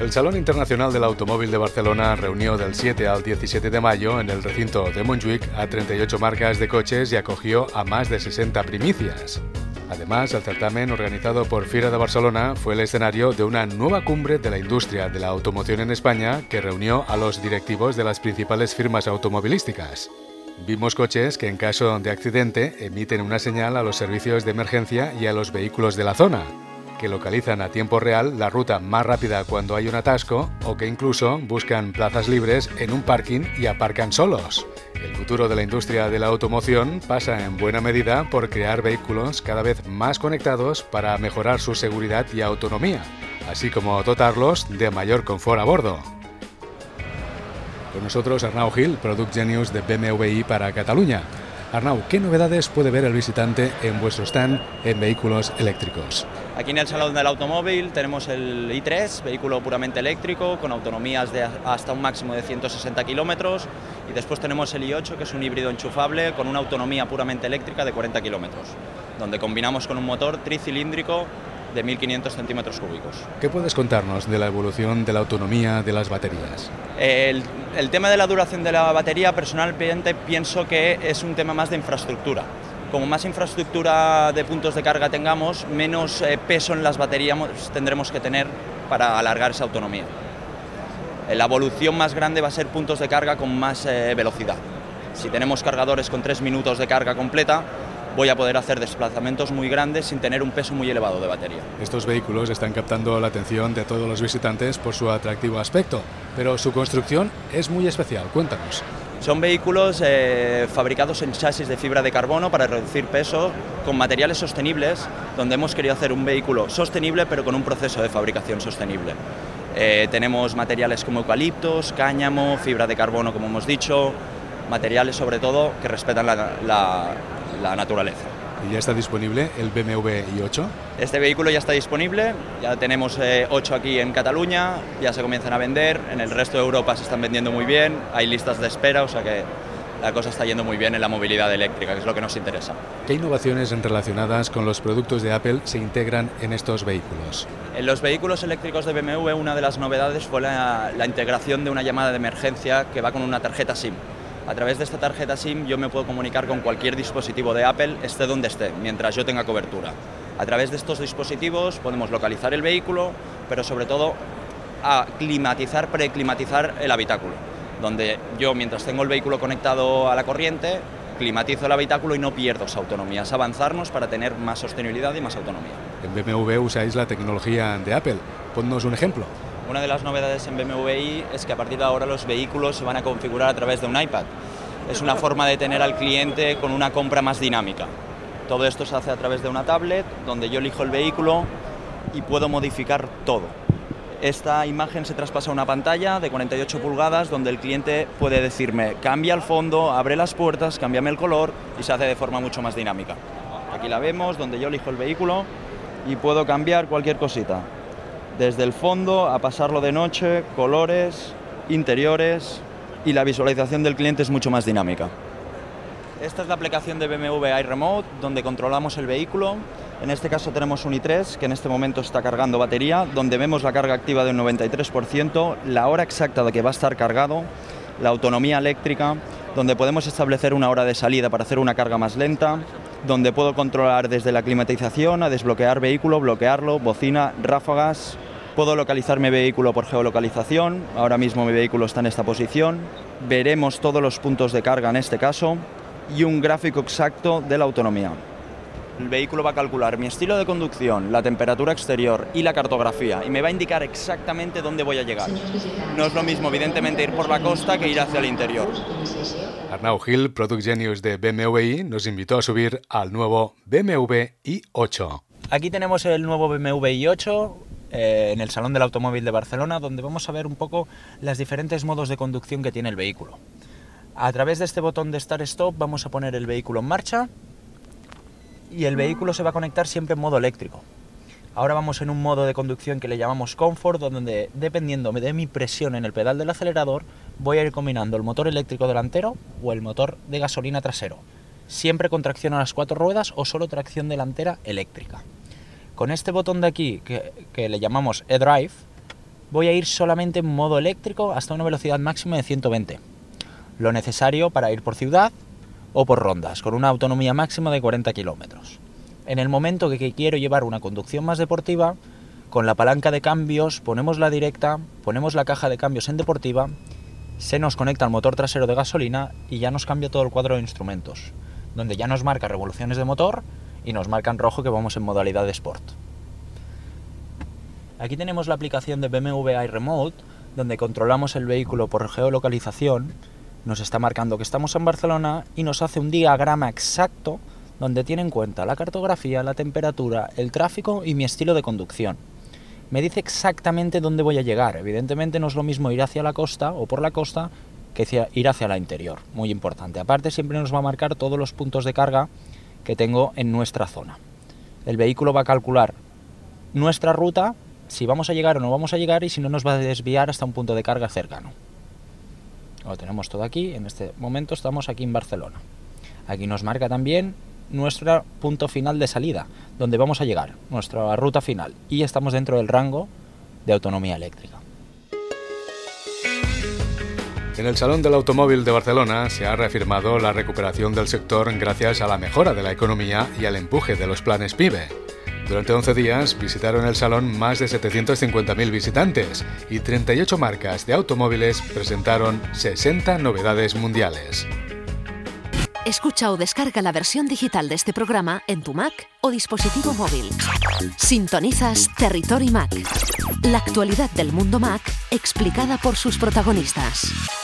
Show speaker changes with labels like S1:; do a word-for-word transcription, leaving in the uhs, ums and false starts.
S1: El Salón Internacional del Automóvil de Barcelona reunió del siete al diecisiete de mayo en el recinto de Montjuïc a treinta y ocho marcas de coches y acogió a más de sesenta primicias. Además, el certamen organizado por Fira de Barcelona fue el escenario de una nueva cumbre de la industria de la automoción en España que reunió a los directivos de las principales firmas automovilísticas. Vimos coches que en caso de accidente emiten una señal a los servicios de emergencia y a los vehículos de la zona, que localizan a tiempo real la ruta más rápida cuando hay un atasco o que incluso buscan plazas libres en un parking y aparcan solos. El futuro de la industria de la automoción pasa en buena medida por crear vehículos cada vez más conectados para mejorar su seguridad y autonomía, así como dotarlos de mayor confort a bordo. Con nosotros Arnau Gil, Product Genius de B M W i para Cataluña. Arnau, ¿qué novedades puede ver el visitante en vuestro stand en vehículos eléctricos?
S2: Aquí en el Salón del Automóvil tenemos el i tres, vehículo puramente eléctrico, con autonomías de hasta un máximo de ciento sesenta kilómetros, y después tenemos el i ocho, que es un híbrido enchufable con una autonomía puramente eléctrica de cuarenta kilómetros, donde combinamos con un motor tricilíndrico de mil quinientos centímetros cúbicos.
S1: ¿Qué puedes contarnos de la evolución de la autonomía de las baterías?
S2: El, el tema de la duración de la batería, personalmente pienso que es un tema más de infraestructura. Como más infraestructura de puntos de carga tengamos, menos eh, peso en las baterías tendremos que tener para alargar esa autonomía. La evolución más grande va a ser puntos de carga con más eh, velocidad. Si tenemos cargadores con tres minutos de carga completa, voy a poder hacer desplazamientos muy grandes sin tener un peso muy elevado de batería.
S1: Estos vehículos están captando la atención de todos los visitantes por su atractivo aspecto, pero su construcción es muy especial. Cuéntanos.
S2: Son vehículos eh, fabricados en chasis de fibra de carbono para reducir peso, con materiales sostenibles, donde hemos querido hacer un vehículo sostenible pero con un proceso de fabricación sostenible. Eh, tenemos materiales como eucaliptos, cáñamo, fibra de carbono, como hemos dicho, materiales sobre todo que respetan la, la, la naturaleza.
S1: ¿Y ya está disponible el B M W i ocho?
S2: Este vehículo ya está disponible, ya tenemos eh, ocho aquí en Cataluña, ya se comienzan a vender, en el resto de Europa se están vendiendo muy bien, hay listas de espera, o sea que la cosa está yendo muy bien en la movilidad eléctrica, que es lo que nos interesa.
S1: ¿Qué innovaciones relacionadas con los productos de Apple se integran en estos vehículos?
S2: En los vehículos eléctricos de B M W una de las novedades fue la, la integración de una llamada de emergencia que va con una tarjeta SIM. A través de esta tarjeta SIM yo me puedo comunicar con cualquier dispositivo de Apple, esté donde esté, mientras yo tenga cobertura. A través de estos dispositivos podemos localizar el vehículo, pero sobre todo aclimatizar, preclimatizar el habitáculo, donde yo, mientras tengo el vehículo conectado a la corriente, climatizo el habitáculo y no pierdo esa autonomía. Es avanzarnos para tener más sostenibilidad y más autonomía.
S1: En B M W usáis la tecnología de Apple. Ponnos un ejemplo.
S2: Una de las novedades en B M W i es que a partir de ahora los vehículos se van a configurar a través de un iPad. Es una forma de tener al cliente con una compra más dinámica. Todo esto se hace a través de una tablet donde yo elijo el vehículo y puedo modificar todo. Esta imagen se traspasa a una pantalla de cuarenta y ocho pulgadas donde el cliente puede decirme cambia el fondo, abre las puertas, cámbiame el color, y se hace de forma mucho más dinámica. Aquí la vemos donde yo elijo el vehículo y puedo cambiar cualquier cosita. Desde el fondo a pasarlo de noche, colores, interiores, y la visualización del cliente es mucho más dinámica. Esta es la aplicación de B M W iRemote, donde controlamos el vehículo. En este caso tenemos un i tres, que en este momento está cargando batería, donde vemos la carga activa del noventa y tres por ciento, la hora exacta de que va a estar cargado, la autonomía eléctrica, donde podemos establecer una hora de salida para hacer una carga más lenta, donde puedo controlar desde la climatización a desbloquear vehículo, bloquearlo, bocina, ráfagas. Puedo localizar mi vehículo por geolocalización, ahora mismo mi vehículo está en esta posición. Veremos todos los puntos de carga en este caso y un gráfico exacto de la autonomía. El vehículo va a calcular mi estilo de conducción, la temperatura exterior y la cartografía, y me va a indicar exactamente dónde voy a llegar. No es lo mismo, evidentemente, ir por la costa que ir hacia el interior.
S1: Arnau Gil, Product Genius de B M W i, nos invitó a subir al nuevo B M W i ocho.
S2: Aquí tenemos el nuevo B M W i ocho eh, en el Salón del Automóvil de Barcelona, donde vamos a ver un poco los diferentes modos de conducción que tiene el vehículo. A través de este botón de Start Stop vamos a poner el vehículo en marcha y el vehículo se va a conectar siempre en modo eléctrico. Ahora vamos en un modo de conducción que le llamamos Comfort, donde dependiendo de mi presión en el pedal del acelerador voy a ir combinando el motor eléctrico delantero o el motor de gasolina trasero, siempre con tracción a las cuatro ruedas o solo tracción delantera eléctrica. Con este botón de aquí, que, que le llamamos eDrive,
S3: voy a ir solamente en modo eléctrico hasta una velocidad máxima de ciento veinte. Lo necesario para ir por ciudad o por rondas, con una autonomía máxima de cuarenta kilómetros. En el momento que quiero llevar una conducción más deportiva, con la palanca de cambios ponemos la directa, ponemos la caja de cambios en deportiva, se nos conecta al motor trasero de gasolina y ya nos cambia todo el cuadro de instrumentos, donde ya nos marca revoluciones de motor y nos marca en rojo que vamos en modalidad de Sport. Aquí tenemos la aplicación de B M W iRemote, donde controlamos el vehículo por geolocalización, nos está marcando que estamos en Barcelona y nos hace un diagrama exacto donde tiene en cuenta la cartografía, la temperatura, el tráfico y mi estilo de conducción. Me dice exactamente dónde voy a llegar. Evidentemente no es lo mismo ir hacia la costa o por la costa que ir hacia la interior. Muy importante. Aparte siempre nos va a marcar todos los puntos de carga que tengo en nuestra zona. El vehículo va a calcular nuestra ruta, si vamos a llegar o no vamos a llegar y si no nos va a desviar hasta un punto de carga cercano. Lo tenemos todo aquí. En este momento estamos aquí en Barcelona. Aquí nos marca también nuestro punto final de salida, donde vamos a llegar, nuestra ruta final, y estamos dentro del rango de autonomía eléctrica.
S1: En el Salón del Automóvil de Barcelona se ha reafirmado la recuperación del sector gracias a la mejora de la economía y al empuje de los planes PIBE. Durante once días visitaron el salón más de setecientos cincuenta mil visitantes y treinta y ocho marcas de automóviles presentaron sesenta novedades mundiales.
S4: Escucha o descarga la versión digital de este programa en tu Mac o dispositivo móvil. Sintonizas Territory Mac, la actualidad del mundo Mac explicada por sus protagonistas.